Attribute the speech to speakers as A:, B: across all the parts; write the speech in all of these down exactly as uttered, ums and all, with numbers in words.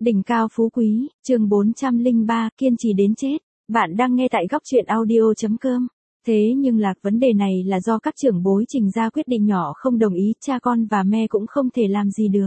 A: Đỉnh cao phú quý, chương bốn trăm lẻ ba, kiên trì đến chết. Bạn đang nghe tại góc truyện audio chấm com. Thế nhưng lạc vấn đề này là do các trưởng bối Trình ra quyết định nhỏ không đồng ý, cha con và mẹ cũng không thể làm gì được.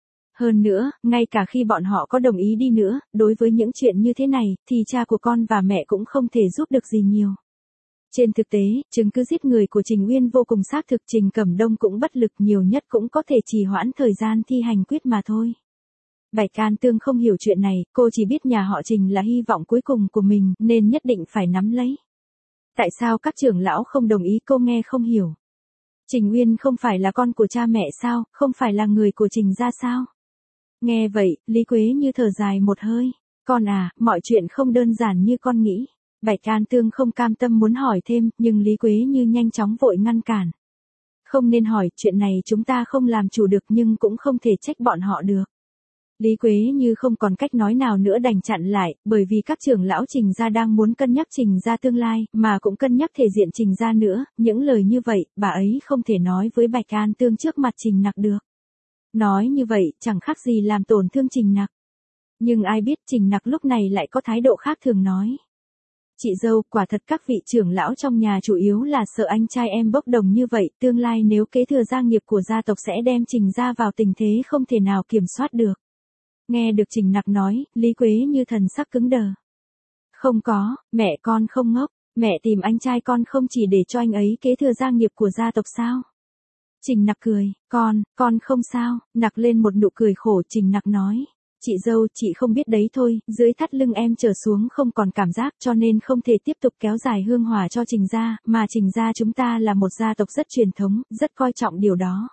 A: Hơn nữa, ngay cả khi bọn họ có đồng ý đi nữa, đối với những chuyện như thế này, thì cha của con và mẹ cũng không thể giúp được gì nhiều. Trên thực tế, chứng cứ giết người của Trình Uyên vô cùng xác thực, Trình Cẩm Đông cũng bất lực, nhiều nhất cũng có thể trì hoãn thời gian thi hành quyết mà thôi. Bạch Can Tương không hiểu chuyện này, cô chỉ biết nhà họ Trình là hy vọng cuối cùng của mình, nên nhất định phải nắm lấy. Tại sao các trưởng lão không đồng ý, cô nghe không hiểu. Trình Uyên không phải là con của cha mẹ sao, không phải là người của Trình gia sao? Nghe vậy, Lý Quế Như thở dài một hơi. Con à, mọi chuyện không đơn giản như con nghĩ. Bạch Can Tương không cam tâm muốn hỏi thêm, nhưng Lý Quế Như nhanh chóng vội ngăn cản. Không nên hỏi, chuyện này chúng ta không làm chủ được nhưng cũng không thể trách bọn họ được. Lý Quế Như không còn cách nói nào nữa đành chặn lại, bởi vì các trưởng lão Trình gia đang muốn cân nhắc Trình gia tương lai, mà cũng cân nhắc thể diện Trình gia nữa, những lời như vậy, bà ấy không thể nói với Bạch Can Tương trước mặt Trình Nặc được. Nói như vậy, chẳng khác gì làm tổn thương Trình Nặc. Nhưng ai biết Trình Nặc lúc này lại có thái độ khác thường nói. Chị dâu, quả thật các vị trưởng lão trong nhà chủ yếu là sợ anh trai em bốc đồng như vậy, tương lai nếu kế thừa gia nghiệp của gia tộc sẽ đem Trình gia vào tình thế không thể nào kiểm soát được. Nghe được Trình Nặc nói, Lý Quế Như thần sắc cứng đờ. Không có, mẹ con không ngốc, mẹ tìm anh trai con không chỉ để cho anh ấy kế thừa gia nghiệp của gia tộc sao? Trình Nặc cười, con, con không sao, Nặc lên một nụ cười khổ. Trình Nặc nói, chị dâu, chị không biết đấy thôi, dưới thắt lưng em trở xuống không còn cảm giác cho nên không thể tiếp tục kéo dài hương hỏa cho Trình gia, mà Trình gia chúng ta là một gia tộc rất truyền thống, rất coi trọng điều đó.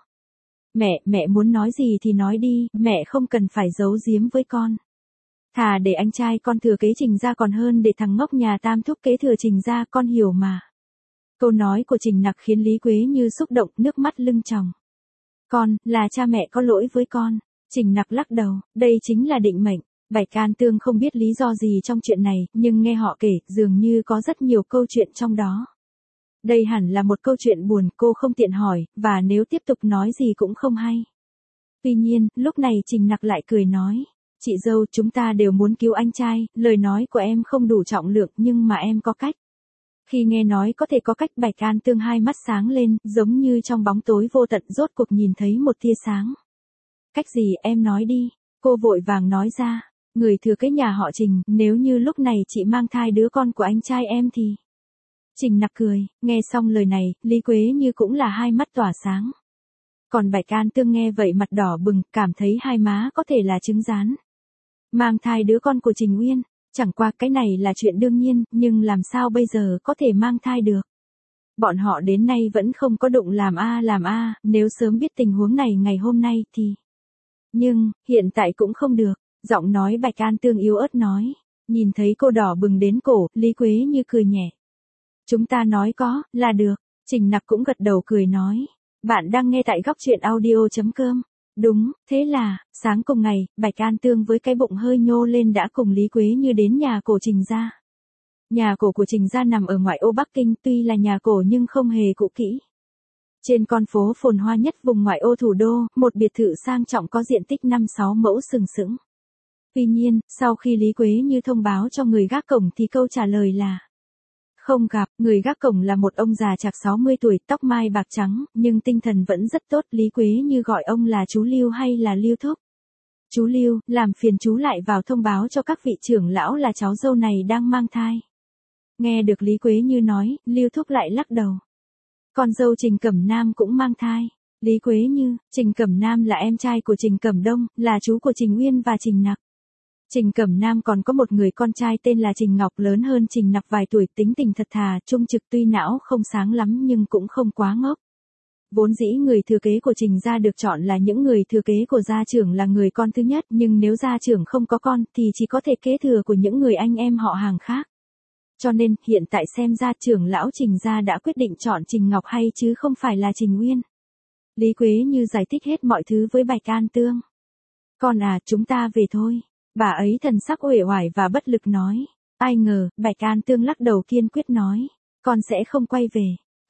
A: Mẹ, mẹ muốn nói gì thì nói đi, mẹ không cần phải giấu giếm với con. Thà để anh trai con thừa kế Trình gia còn hơn để thằng ngốc nhà Tam thúc kế thừa Trình gia, con hiểu mà. Câu nói của Trình Nặc khiến Lý Quế Như xúc động, nước mắt lưng tròng. Con, là cha mẹ có lỗi với con. Trình Nặc lắc đầu, đây chính là định mệnh. Bạch Can Tương không biết lý do gì trong chuyện này, nhưng nghe họ kể, dường như có rất nhiều câu chuyện trong đó. Đây hẳn là một câu chuyện buồn, cô không tiện hỏi, và nếu tiếp tục nói gì cũng không hay. Tuy nhiên, lúc này Trình Nặc lại cười nói, chị dâu, chúng ta đều muốn cứu anh trai, lời nói của em không đủ trọng lượng nhưng mà em có cách. Khi nghe nói có thể có cách, Bạch Can Tương hai mắt sáng lên, giống như trong bóng tối vô tận rốt cuộc nhìn thấy một tia sáng. Cách gì, em nói đi, cô vội vàng nói ra, người thừa kế nhà họ Trình, nếu như lúc này chị mang thai đứa con của anh trai em thì... Trình Nặc cười, nghe xong lời này, Lý Quế Như cũng là hai mắt tỏa sáng. Còn Bạch Can Tương nghe vậy mặt đỏ bừng, cảm thấy hai má có thể là trứng rán. Mang thai đứa con của Trình Uyên, chẳng qua cái này là chuyện đương nhiên, nhưng làm sao bây giờ có thể mang thai được. Bọn họ đến nay vẫn không có đụng làm a làm a, nếu sớm biết tình huống này ngày hôm nay thì... Nhưng, hiện tại cũng không được, giọng nói Bạch Can Tương yếu ớt nói. Nhìn thấy cô đỏ bừng đến cổ, Lý Quế Như cười nhẹ. Chúng ta nói có, là được. Trình Nặc cũng gật đầu cười nói. Bạn đang nghe tại góc truyện audio chấm com. Đúng, thế là, sáng cùng ngày, Bạch Can Tương với cái bụng hơi nhô lên đã cùng Lý Quế Như đến nhà cổ Trình gia. Nhà cổ của Trình gia nằm ở ngoại ô Bắc Kinh, tuy là nhà cổ nhưng không hề cũ kỹ. Trên con phố phồn hoa nhất vùng ngoại ô thủ đô, một biệt thự sang trọng có diện tích năm sáu mẫu sừng sững. Tuy nhiên, sau khi Lý Quế Như thông báo cho người gác cổng thì câu trả lời là không gặp. Người gác cổng là một ông già chạc sáu mươi tuổi, tóc mai bạc trắng, nhưng tinh thần vẫn rất tốt. Lý Quế Như gọi ông là chú Lưu hay là Lưu thúc. Chú Lưu, làm phiền chú lại vào thông báo cho các vị trưởng lão là cháu dâu này đang mang thai. Nghe được Lý Quế Như nói, Lưu thúc lại lắc đầu. Con dâu Trình Cẩm Nam cũng mang thai. Lý Quế Như, Trình Cẩm Nam là em trai của Trình Cẩm Đông, là chú của Trình Uyên và Trình Nặc. Trình Cẩm Nam còn có một người con trai tên là Trình Ngọc, lớn hơn Trình Nặc vài tuổi, tính tình thật thà, trung trực, tuy não không sáng lắm nhưng cũng không quá ngốc. Vốn dĩ người thừa kế của Trình gia được chọn là những người thừa kế của gia trưởng là người con thứ nhất, nhưng nếu gia trưởng không có con thì chỉ có thể kế thừa của những người anh em họ hàng khác. Cho nên, hiện tại xem ra trưởng lão Trình gia đã quyết định chọn Trình Ngọc hay chứ không phải là Trình Uyên. Lý Quế Như giải thích hết mọi thứ với Bạch Can Tương. Con à, chúng ta về thôi. Bà ấy thần sắc uể oải và bất lực nói. Ai ngờ, Bạch Can Tương lắc đầu kiên quyết nói. Con sẽ không quay về.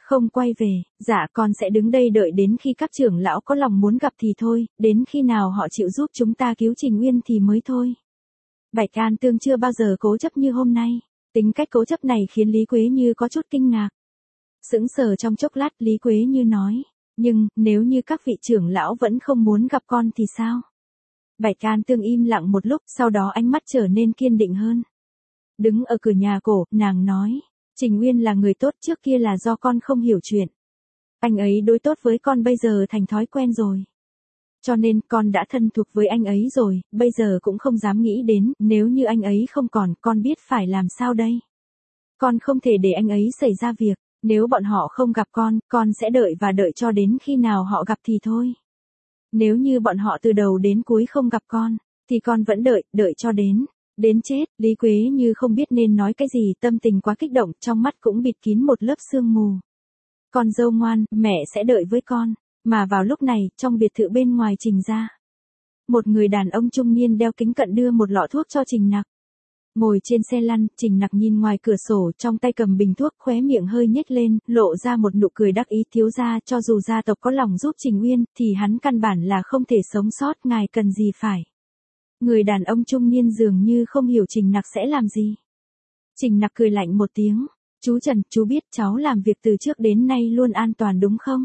A: Không quay về, dạ con sẽ đứng đây đợi đến khi các trưởng lão có lòng muốn gặp thì thôi, đến khi nào họ chịu giúp chúng ta cứu Trình Uyên thì mới thôi. Bạch An Tương chưa bao giờ cố chấp như hôm nay, tính cách cố chấp này khiến Lý Quế Như có chút kinh ngạc. Sững sờ trong chốc lát Lý Quế Như nói, nhưng, nếu như các vị trưởng lão vẫn không muốn gặp con thì sao? Bạch An Tương im lặng một lúc, sau đó ánh mắt trở nên kiên định hơn. Đứng ở cửa nhà cổ, nàng nói, Trình Uyên là người tốt, trước kia là do con không hiểu chuyện. Anh ấy đối tốt với con bây giờ thành thói quen rồi. Cho nên con đã thân thuộc với anh ấy rồi, bây giờ cũng không dám nghĩ đến, nếu như anh ấy không còn, con biết phải làm sao đây. Con không thể để anh ấy xảy ra việc, nếu bọn họ không gặp con, con sẽ đợi và đợi cho đến khi nào họ gặp thì thôi. Nếu như bọn họ từ đầu đến cuối không gặp con, thì con vẫn đợi, đợi cho đến, đến chết. Lý Quế Như không biết nên nói cái gì, tâm tình quá kích động, trong mắt cũng bịt kín một lớp sương mù. Con dâu ngoan, mẹ sẽ đợi với con. Mà vào lúc này, trong biệt thự bên ngoài Trình gia, một người đàn ông trung niên đeo kính cận đưa một lọ thuốc cho Trình Nặc. Ngồi trên xe lăn, Trình Nặc nhìn ngoài cửa sổ, trong tay cầm bình thuốc, khóe miệng hơi nhếch lên, lộ ra một nụ cười đắc ý. Thiếu gia, cho dù gia tộc có lòng giúp Trình Uyên, thì hắn căn bản là không thể sống sót, ngài cần gì phải. Người đàn ông trung niên dường như không hiểu Trình Nặc sẽ làm gì. Trình Nặc cười lạnh một tiếng, chú Trần, chú biết cháu làm việc từ trước đến nay luôn an toàn đúng không?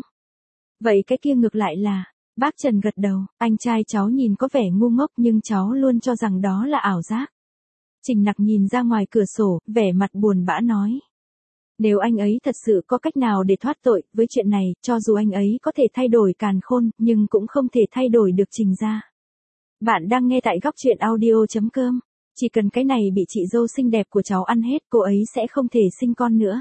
A: Vậy cái kia ngược lại là, bác Trần gật đầu, anh trai cháu nhìn có vẻ ngu ngốc nhưng cháu luôn cho rằng đó là ảo giác. Trình Nặc nhìn ra ngoài cửa sổ, vẻ mặt buồn bã nói. Nếu anh ấy thật sự có cách nào để thoát tội, với chuyện này, cho dù anh ấy có thể thay đổi càn khôn, nhưng cũng không thể thay đổi được Trình gia. Bạn đang nghe tại góc truyện audio chấm com. Chỉ cần cái này bị chị dâu xinh đẹp của cháu ăn hết, cô ấy sẽ không thể sinh con nữa.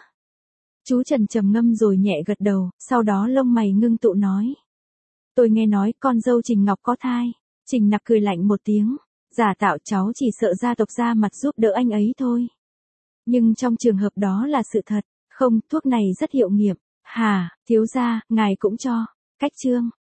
A: Chú Trần trầm ngâm rồi nhẹ gật đầu, sau đó lông mày ngưng tụ nói. Tôi nghe nói con dâu Trình Ngọc có thai. Trình Nặc cười lạnh một tiếng. Giả tạo, cháu chỉ sợ gia tộc ra mặt giúp đỡ anh ấy thôi. Nhưng trong trường hợp đó là sự thật. Không, thuốc này rất hiệu nghiệm. Hà, thiếu gia, ngài cũng cho. Cách chương.